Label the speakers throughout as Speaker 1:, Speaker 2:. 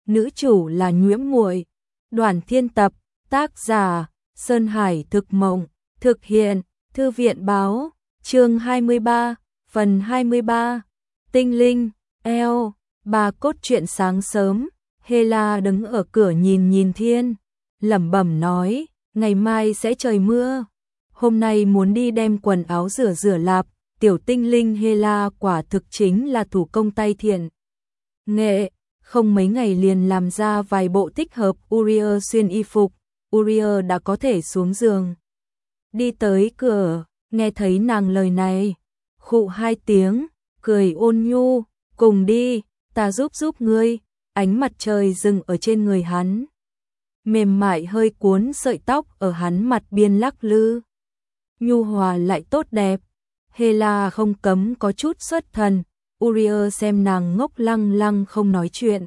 Speaker 1: nữ chủ là Nhuễm Muội. Đoàn Thiên tập, tác giả Sơn Hải Thực Mộng, thực hiện Thư viện Báo, chương 23, phần 23. Tinh linh, eo, bà cốt truyện. Sáng sớm, Hela đứng ở cửa nhìn thiên, lẩm bẩm nói, ngày mai sẽ trời mưa. Hôm nay muốn đi đem quần áo rửa lạp, tiểu tinh linh Hela quả thực chính là thủ công tay thiện nghệ, không mấy ngày liền làm ra vài bộ thích hợp Uriel xuyên y phục. Uriel đã có thể xuống giường. Đi tới cửa, nghe thấy nàng lời này, khụ hai tiếng, cười ôn nhu, cùng đi, ta giúp ngươi. Ánh mặt trời dừng ở trên người hắn, mềm mại hơi cuốn sợi tóc ở hắn mặt biên lắc lư, nhu hòa lại tốt đẹp. Hela không cấm có chút xuất thần. Uriel xem nàng ngốc lăng lăng không nói chuyện,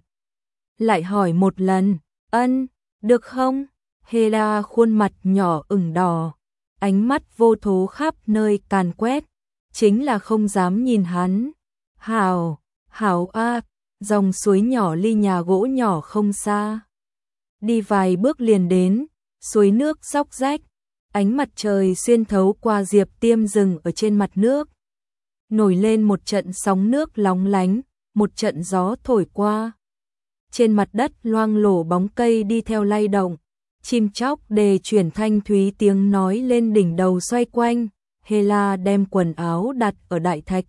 Speaker 1: lại hỏi một lần, ân, được không? Hela khuôn mặt nhỏ ửng đỏ, ánh mắt vô thố khắp nơi càn quét, chính là không dám nhìn hắn. Hảo, hảo a. Dòng suối nhỏ ly nhà gỗ nhỏ không xa. Đi vài bước liền đến, suối nước róc rách, ánh mặt trời xuyên thấu qua diệp tiêm rừng ở trên mặt nước. Nổi lên một trận sóng nước lóng lánh, một trận gió thổi qua. Trên mặt đất loang lổ bóng cây đi theo lay động, chim chóc đề chuyển thanh thúy tiếng nói lên đỉnh đầu xoay quanh. Hela đem quần áo đặt ở đại thạch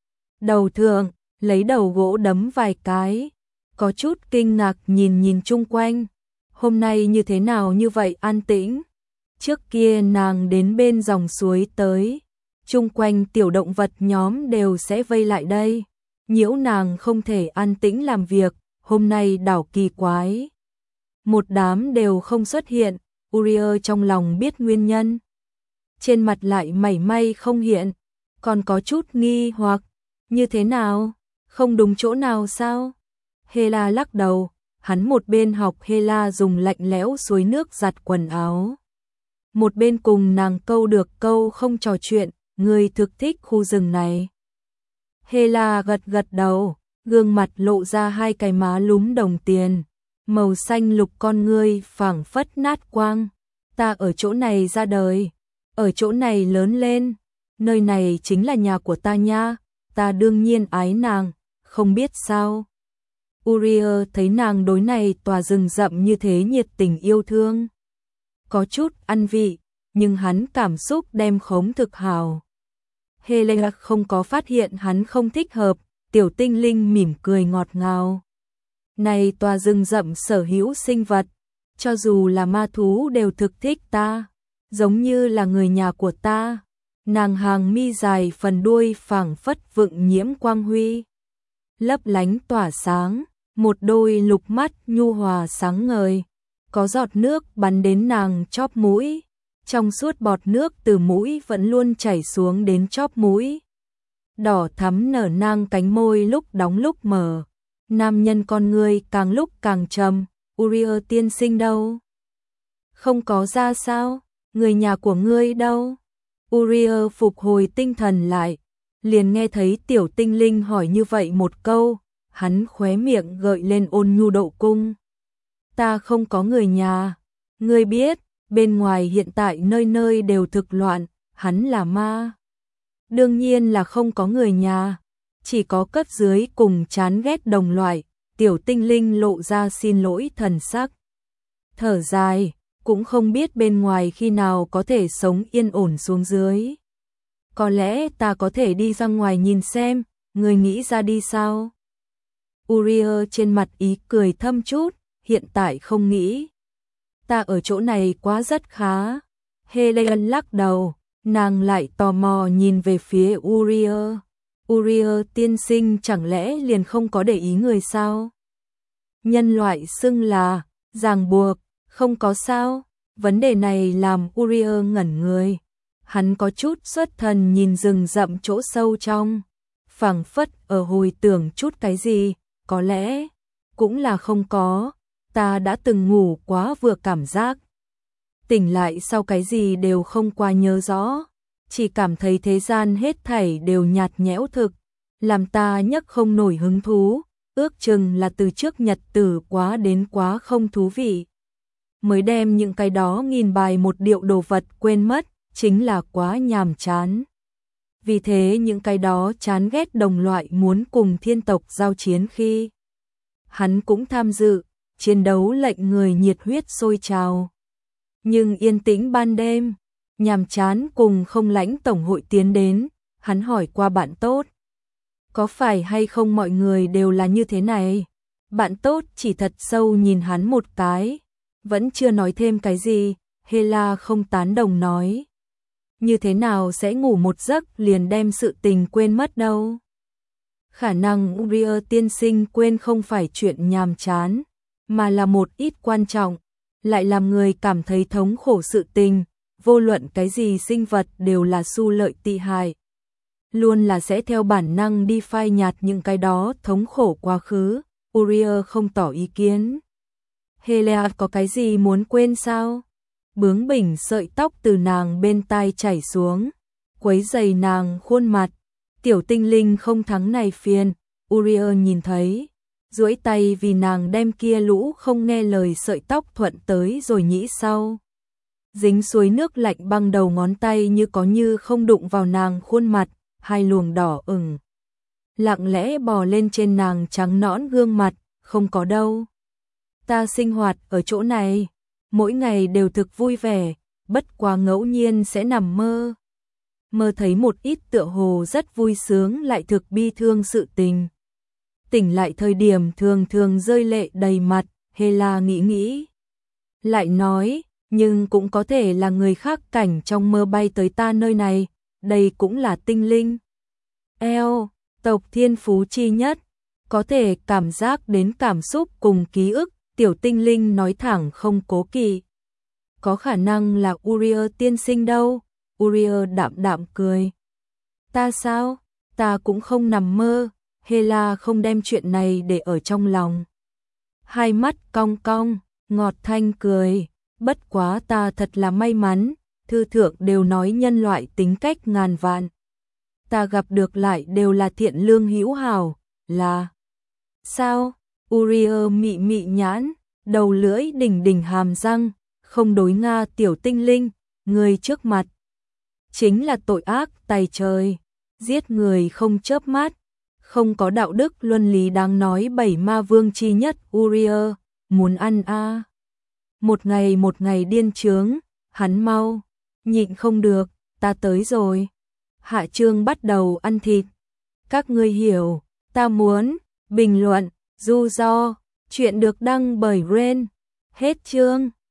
Speaker 1: đầu thượng, lấy đầu gỗ đấm vài cái, có chút kinh ngạc nhìn chung quanh. Hôm nay như thế nào như vậy an tĩnh? Trước kia nàng đến bên dòng suối tới, chung quanh tiểu động vật nhóm đều sẽ vây lại đây, nhiễu nàng không thể an tĩnh làm việc. Hôm nay đảo kỳ quái, một đám đều không xuất hiện. Uriel trong lòng biết nguyên nhân, trên mặt lại mảy may không hiện, còn có chút nghi hoặc, như thế nào? Không đúng chỗ nào sao? Hela lắc đầu, hắn một bên học Hela dùng lạnh lẽo suối nước giặt quần áo, một bên cùng nàng câu được câu không trò chuyện. Người thực thích khu rừng này. Hela gật đầu, gương mặt lộ ra hai cái má lúm đồng tiền, màu xanh lục con ngươi phảng phất nát quang. Ta ở chỗ này ra đời, ở chỗ này lớn lên, nơi này chính là nhà của ta nha, ta đương nhiên ái nàng, không biết sao. Uriel thấy nàng đối này tòa rừng rậm như thế nhiệt tình yêu thương, có chút ăn vị, nhưng hắn cảm xúc đem khống thực hào. Hela không có phát hiện hắn không thích hợp, tiểu tinh linh mỉm cười ngọt ngào. Này tòa rừng rậm sở hữu sinh vật, cho dù là ma thú đều thực thích ta, giống như là người nhà của ta. Nàng hàng mi dài phần đuôi phảng phất vượng nhiễm quang huy, lấp lánh tỏa sáng, một đôi lục mắt nhu hòa sáng ngời, có giọt nước bắn đến nàng chóp mũi, trong suốt bọt nước từ mũi vẫn luôn chảy xuống đến chóp mũi. Đỏ thắm nở nang cánh môi lúc đóng lúc mở, nam nhân con ngươi càng lúc càng trầm. Uriel tiên sinh đâu? Không có ra sao? Người nhà của ngươi đâu? Uriel phục hồi tinh thần lại, liền nghe thấy tiểu tinh linh hỏi như vậy một câu, hắn khóe miệng gợi lên ôn nhu độ cung. Ta không có người nhà, ngươi biết, bên ngoài hiện tại nơi nơi đều thực loạn, hắn là ma. Đương nhiên là không có người nhà, chỉ có cấp dưới cùng chán ghét đồng loại. Tiểu tinh linh lộ ra xin lỗi thần sắc, thở dài, cũng không biết bên ngoài khi nào có thể sống yên ổn xuống dưới. Có lẽ ta có thể đi ra ngoài nhìn xem, người nghĩ ra đi sao? Uriel trên mặt ý cười thâm chút, hiện tại không nghĩ. Ta ở chỗ này quá rất khá. Helen lắc đầu, nàng lại tò mò nhìn về phía Uriel. Uriel tiên sinh chẳng lẽ liền không có để ý người sao? Nhân loại xưng là ràng buộc, không có sao? Vấn đề này làm Uriel ngẩn người. Hắn có chút xuất thần nhìn rừng rậm chỗ sâu trong, phảng phất ở hồi tưởng chút cái gì. Có lẽ cũng là không có, ta đã từng ngủ quá vừa cảm giác tỉnh lại sau cái gì đều không qua nhớ rõ, chỉ cảm thấy thế gian hết thảy đều nhạt nhẽo thực, làm ta nhấc không nổi hứng thú. ước chừng là từ trước nhật tử quá đến quá không thú vị. Mới đem những cái đó nghìn bài một điệu đồ vật quên mất, chính là quá nhàm chán. Vì thế những cái đó chán ghét đồng loại muốn cùng thiên tộc giao chiến khi hắn cũng tham dự, chiến đấu lệnh người nhiệt huyết sôi trào. Nhưng yên tĩnh ban đêm, nhàm chán cùng không lãnh tổng hội tiến đến, hắn hỏi qua bạn tốt. Có phải hay không mọi người đều là như thế này? Bạn tốt chỉ thật sâu nhìn hắn một cái, vẫn chưa nói thêm cái gì, Hela không tán đồng nói. Như thế nào sẽ ngủ một giấc liền đem sự tình quên mất đâu? Khả năng Uriel tiên sinh quên không phải chuyện nhàm chán, mà là một ít quan trọng, lại làm người cảm thấy thống khổ sự tình, vô luận cái gì sinh vật đều là xu lợi tị hại. Luôn là sẽ theo bản năng đi phai nhạt những cái đó thống khổ quá khứ, Uriel không tỏ ý kiến. Hela có cái gì muốn quên sao? Bướng bỉnh sợi tóc từ nàng bên tai chảy xuống, quấy rầy nàng khuôn mặt. Tiểu tinh linh không thắng này phiền, Uriel nhìn thấy, duỗi tay vì nàng đem kia lũ không nghe lời sợi tóc thuận tới rồi nhĩ sau. Dính suối nước lạnh băng đầu ngón tay như có như không đụng vào nàng khuôn mặt, hai luồng đỏ ửng. Lặng lẽ bò lên trên nàng trắng nõn gương mặt, không có đâu. Ta sinh hoạt ở chỗ này, mỗi ngày đều thực vui vẻ, bất quá ngẫu nhiên sẽ nằm mơ. Mơ thấy một ít tựa hồ rất vui sướng lại thực bi thương sự tình. Tỉnh lại thời điểm thường thường rơi lệ đầy mặt, Hela nghĩ. Lại nói, nhưng cũng có thể là người khác cảnh trong mơ bay tới ta nơi này, đây cũng là tinh linh. Tộc thiên phú chi nhất, có thể cảm giác đến cảm xúc cùng ký ức, tiểu tinh linh nói thẳng không cố kỵ. Có khả năng là Uriel tiên sinh đâu? Uriel đạm đạm cười. Ta sao? Ta cũng không nằm mơ. Hela không đem chuyện này để ở trong lòng. Hai mắt cong cong, ngọt thanh cười. Bất quá ta thật là may mắn, thư thượng đều nói nhân loại tính cách ngàn vạn. Ta gặp được lại đều là thiện lương hữu hảo, là... Sao? Uriel mị mị nhãn, đầu lưỡi đỉnh đỉnh hàm răng, không đối Nga tiểu tinh linh, người trước mặt. Chính là tội ác tày trời, giết người không chớp mắt, không có đạo đức luân lý đáng nói bảy ma vương chi nhất Uriel, muốn ăn a. Một ngày điên chướng, hắn mau, nhịn không được, ta tới rồi. Hạ chương bắt đầu ăn thịt. Các ngươi hiểu, ta muốn, bình luận, du do, chuyện được đăng bởi Ren. Hết chương.